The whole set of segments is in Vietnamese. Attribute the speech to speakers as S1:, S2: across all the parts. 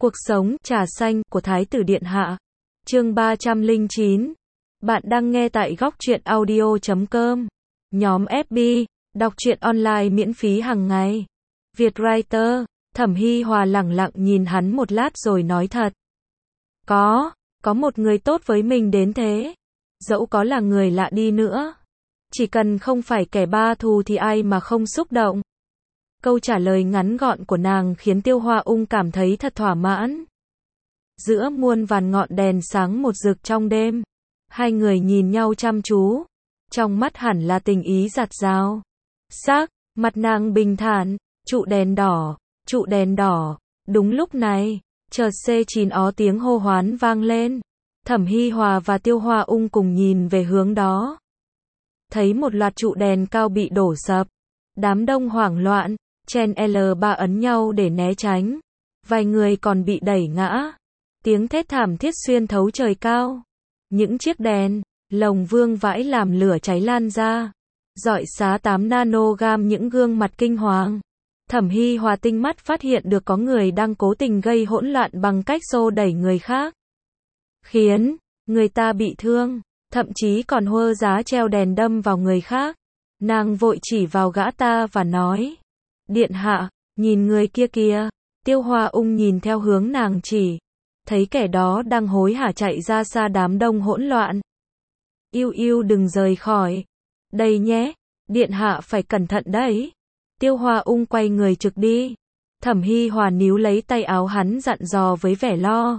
S1: Cuộc sống, trà xanh, của Thái tử Điện Hạ. Chương 309. Bạn đang nghe tại góc truyện audio.com. Nhóm FB, đọc truyện online miễn phí hàng ngày. Vietwriter, Thẩm Hi Hòa lẳng lặng nhìn hắn một lát rồi nói thật. Có một người tốt với mình đến thế. Dẫu có là người lạ đi nữa. Chỉ cần không phải kẻ ba thù thì ai mà không xúc động. Câu trả lời ngắn gọn của nàng khiến Tiêu Hoa Ung cảm thấy thật thỏa mãn. Giữa muôn vàn ngọn đèn sáng một rực trong đêm, hai người nhìn nhau chăm chú, trong mắt hẳn là tình ý giặt rào. Sắc mặt nàng bình thản, trụ đèn đỏ. Đúng lúc này, chợt C9 ó tiếng hô hoán vang lên. Thẩm Hi Hòa và Tiêu Hoa Ung cùng nhìn về hướng đó. Thấy một loạt trụ đèn cao bị đổ sập. Đám đông hoảng loạn, chen L3 ấn nhau để né tránh. Vài người còn bị đẩy ngã. Tiếng thét thảm thiết xuyên thấu trời cao. Những chiếc đèn, lồng vương vãi làm lửa cháy lan ra. Rọi xá 8 nanogam những gương mặt kinh hoàng. Thẩm Hi Hòa tinh mắt phát hiện được có người đang cố tình gây hỗn loạn bằng cách xô đẩy người khác. Khiến người ta bị thương, thậm chí còn hơ giá treo đèn đâm vào người khác. Nàng vội chỉ vào gã ta và nói. Điện hạ, nhìn người kia kìa. Tiêu Hoa Ung nhìn theo hướng nàng chỉ. Thấy kẻ đó đang hối hả chạy ra xa đám đông hỗn loạn. Yêu đừng rời khỏi. Đây nhé, điện hạ phải cẩn thận đấy. Tiêu Hoa Ung quay người trực đi. Thẩm Hi Hòa níu lấy tay áo hắn dặn dò với vẻ lo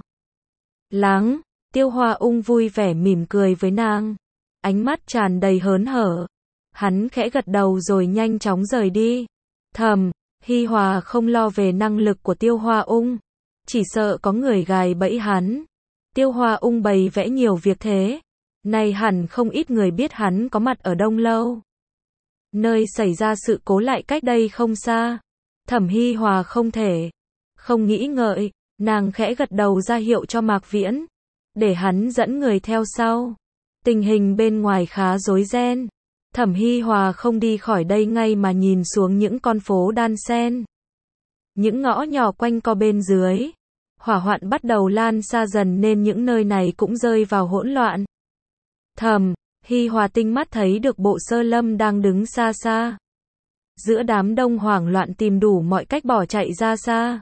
S1: lắng. Tiêu Hoa Ung vui vẻ mỉm cười với nàng. Ánh mắt tràn đầy hớn hở. Hắn khẽ gật đầu rồi nhanh chóng rời đi. Thẩm Hi Hòa không lo về năng lực của Tiêu Hoa Ung. Chỉ sợ có người gài bẫy hắn. Tiêu Hoa Ung bày vẽ nhiều việc thế. Này hẳn không ít người biết hắn có mặt ở Đông Lâu. Nơi xảy ra sự cố lại cách đây không xa. Thẩm Hi Hòa không nghĩ ngợi. Nàng khẽ gật đầu ra hiệu cho Mạc Viễn. Để hắn dẫn người theo sau. Tình hình bên ngoài khá rối ren. Thẩm Hi Hòa không đi khỏi đây ngay mà nhìn xuống những con phố đan xen. Những ngõ nhỏ quanh co bên dưới. Hỏa hoạn bắt đầu lan xa dần nên những nơi này cũng rơi vào hỗn loạn. Thẩm Hi Hòa tinh mắt thấy được Bộ Sơ Lâm đang đứng xa xa. Giữa đám đông hoảng loạn tìm đủ mọi cách bỏ chạy ra xa.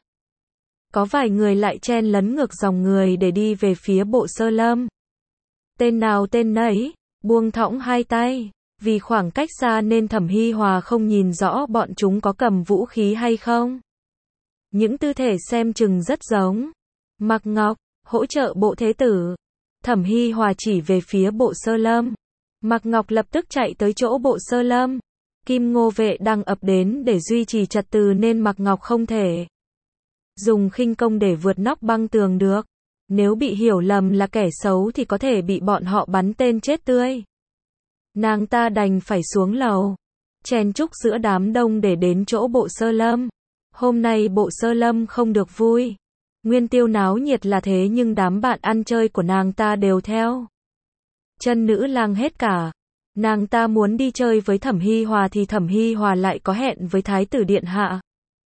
S1: Có vài người lại chen lấn ngược dòng người để đi về phía Bộ Sơ Lâm. Tên nào tên nấy, buông thõng hai tay. Vì khoảng cách xa nên Thẩm Hi Hòa không nhìn rõ bọn chúng có cầm vũ khí hay không. Những tư thể xem chừng rất giống. Mạc Ngọc, hỗ trợ Bộ Thế Tử. Thẩm Hi Hòa chỉ về phía Bộ Sơ Lâm. Mạc Ngọc lập tức chạy tới chỗ Bộ Sơ Lâm. Kim Ngô vệ đang ập đến để duy trì trật tự nên Mạc Ngọc không thể dùng khinh công để vượt nóc băng tường được. Nếu bị hiểu lầm là kẻ xấu thì có thể bị bọn họ bắn tên chết tươi. Nàng ta đành phải xuống lầu, chen chúc giữa đám đông để đến chỗ Bộ Sơ Lâm. Hôm nay Bộ Sơ Lâm không được vui. Nguyên Tiêu náo nhiệt là thế nhưng đám bạn ăn chơi của nàng ta đều theo chân nữ lang hết cả. Nàng ta muốn đi chơi với Thẩm Hi Hòa thì Thẩm Hi Hòa lại có hẹn với Thái tử Điện Hạ.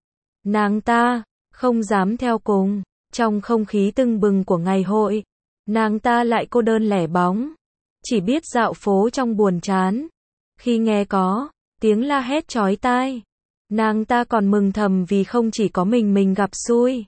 S1: Nàng ta không dám theo cùng. Trong không khí tưng bừng của ngày hội, nàng ta lại cô đơn lẻ bóng. Chỉ biết dạo phố trong buồn chán. Khi nghe có tiếng la hét chói tai, nàng ta còn mừng thầm vì không chỉ có mình gặp xui.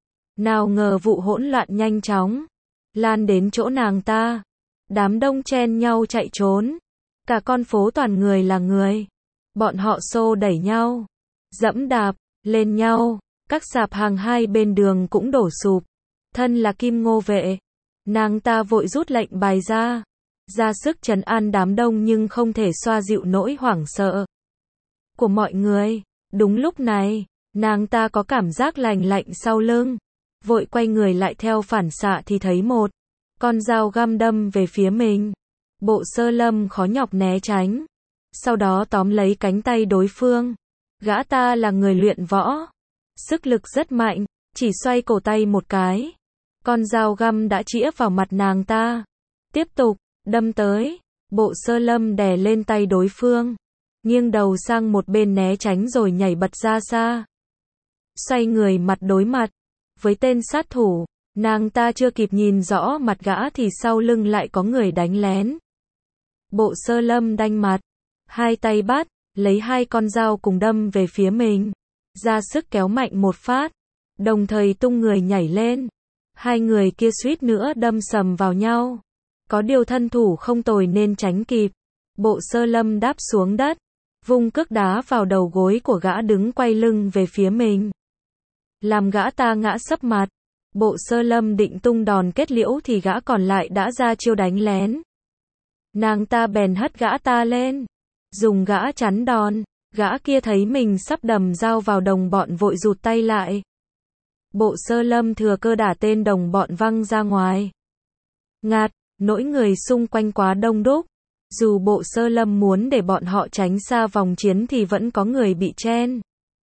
S1: Nào ngờ vụ hỗn loạn nhanh chóng lan đến chỗ nàng ta. Đám đông chen nhau chạy trốn. Cả con phố toàn người là người. Bọn họ xô đẩy nhau, dẫm đạp lên nhau. Các sạp hàng hai bên đường cũng đổ sụp. Thân là Kim Ngô vệ, nàng ta vội rút lệnh bài ra sức trấn an đám đông nhưng không thể xoa dịu nỗi hoảng sợ của mọi người. Đúng lúc này, nàng ta có cảm giác lạnh lạnh sau lưng. Vội quay người lại theo phản xạ thì thấy một con dao găm đâm về phía mình. Bộ Sơ Lâm khó nhọc né tránh. Sau đó tóm lấy cánh tay đối phương. Gã ta là người luyện võ. Sức lực rất mạnh, chỉ xoay cổ tay một cái. Con dao găm đã chĩa vào mặt nàng ta. Tiếp tục đâm tới. Bộ Sơ Lâm đè lên tay đối phương. Nghiêng đầu sang một bên né tránh rồi nhảy bật ra xa. Xoay người mặt đối mặt. với tên sát thủ. Nàng ta chưa kịp nhìn rõ mặt gã thì sau lưng lại có người đánh lén. Bộ Sơ Lâm đanh mặt, hai tay bắt, lấy hai con dao cùng đâm về phía mình, ra sức kéo mạnh một phát, đồng thời tung người nhảy lên. Hai người kia suýt nữa đâm sầm vào nhau. Có điều thân thủ không tồi nên tránh kịp. Bộ Sơ Lâm đáp xuống đất, vung cước đá vào đầu gối của gã đứng quay lưng về phía mình, làm gã ta ngã sấp mặt. Bộ Sơ Lâm định tung đòn kết liễu thì gã còn lại đã ra chiêu đánh lén. Nàng ta bèn hất gã ta lên, dùng gã chắn đòn. Gã kia thấy mình sắp đầm dao vào đồng bọn vội rụt tay lại. Bộ Sơ Lâm thừa cơ đả tên đồng bọn văng ra ngoài. Ngạt, nỗi người xung quanh quá đông đúc. Dù Bộ Sơ Lâm muốn để bọn họ tránh xa vòng chiến thì vẫn có người bị chen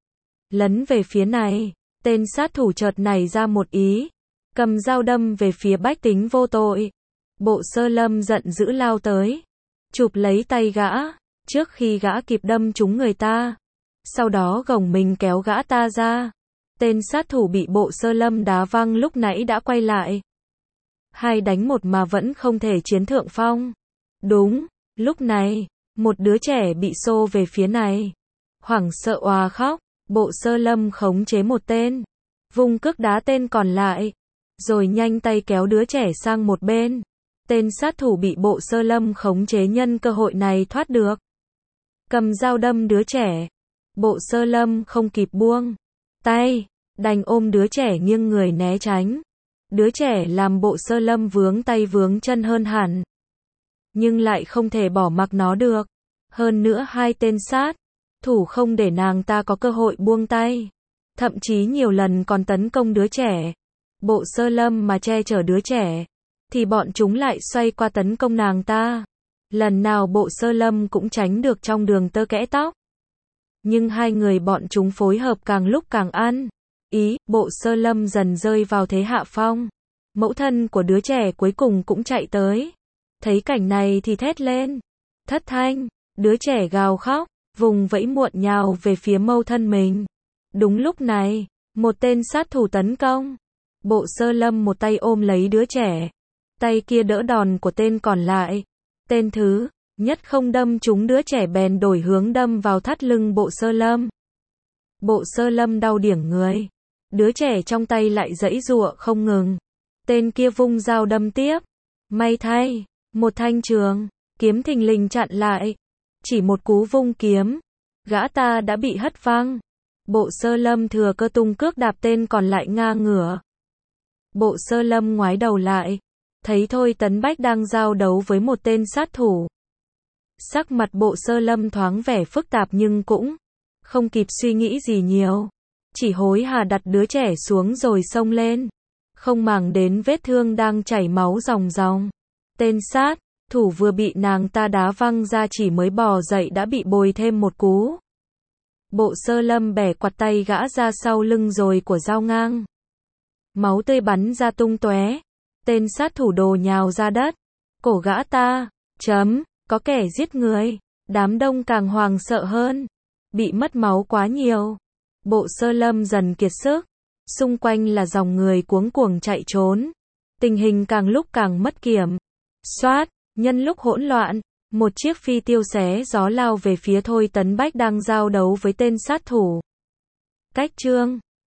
S1: lấn về phía này. Tên sát thủ chợt nảy ra một ý, cầm dao đâm về phía bách tính vô tội. Bộ Sơ Lâm giận dữ lao tới, chụp lấy tay gã, trước khi gã kịp đâm trúng người ta. Sau đó gồng mình kéo gã ta ra. Tên sát thủ bị Bộ Sơ Lâm đá văng lúc nãy đã quay lại. 2 đánh 1 mà vẫn không thể chiếm thượng phong. Đúng, lúc này, một đứa trẻ bị xô về phía này. Hoảng sợ òa khóc, Bộ Sơ Lâm khống chế một tên, vung cước đá tên còn lại, rồi nhanh tay kéo đứa trẻ sang một bên. Tên sát thủ bị Bộ Sơ Lâm khống chế nhân cơ hội này thoát được, cầm dao đâm đứa trẻ. Bộ Sơ Lâm không kịp buông tay, đành ôm đứa trẻ nghiêng người né tránh. Đứa trẻ làm Bộ Sơ Lâm vướng tay vướng chân hơn hẳn, nhưng lại không thể bỏ mặc nó được. Hơn nữa hai tên sát thủ không để nàng ta có cơ hội buông tay, thậm chí nhiều lần còn tấn công đứa trẻ. Bộ Sơ Lâm mà che chở đứa trẻ, thì bọn chúng lại xoay qua tấn công nàng ta. Lần nào Bộ Sơ Lâm cũng tránh được trong đường tơ kẽ tóc. Nhưng hai người bọn chúng phối hợp càng lúc càng ăn ý, Bộ Sơ Lâm dần rơi vào thế hạ phong. Mẫu thân của đứa trẻ cuối cùng cũng chạy tới. Thấy cảnh này thì thét lên thất thanh, đứa trẻ gào khóc, vùng vẫy muộn nhào về phía mẫu thân mình. Đúng lúc này, một tên sát thủ tấn công. Bộ Sơ Lâm một tay ôm lấy đứa trẻ, tay kia đỡ đòn của tên còn lại. Tên thứ nhất không đâm trúng đứa trẻ bèn đổi hướng đâm vào thắt lưng Bộ Sơ Lâm. Bộ Sơ Lâm đau điếng người, đứa trẻ trong tay lại giãy giụa không ngừng. Tên kia vung dao đâm tiếp. May thay, một thanh trường kiếm thình lình chặn lại. Chỉ một cú vung kiếm, gã ta đã bị hất văng. Bộ Sơ Lâm thừa cơ tung cước đạp tên còn lại ngã ngửa. Bộ Sơ Lâm ngoái đầu lại, thấy Thôi Tấn Bách đang giao đấu với một tên sát thủ. Sắc mặt Bộ Sơ Lâm thoáng vẻ phức tạp nhưng cũng không kịp suy nghĩ gì nhiều, chỉ hối hả đặt đứa trẻ xuống rồi xông lên, không màng đến vết thương đang chảy máu ròng ròng. Tên sát thủ vừa bị nàng ta đá văng ra chỉ mới bò dậy đã bị bồi thêm một cú. Bộ Sơ Lâm bẻ quạt tay gã ra sau lưng rồi của dao ngang. Máu tươi bắn ra tung tóe. Tên sát thủ đồ nhào ra đất. Cổ gã ta, có kẻ giết người. Đám đông càng hoảng sợ hơn. Bị mất máu quá nhiều. Bộ Sơ Lâm dần kiệt sức. Xung quanh là dòng người cuống cuồng chạy trốn. Tình hình càng lúc càng mất kiểm soát. Nhân lúc hỗn loạn, một chiếc phi tiêu xé gió lao về phía Thôi Tấn Bách đang giao đấu với tên sát thủ. Cách chương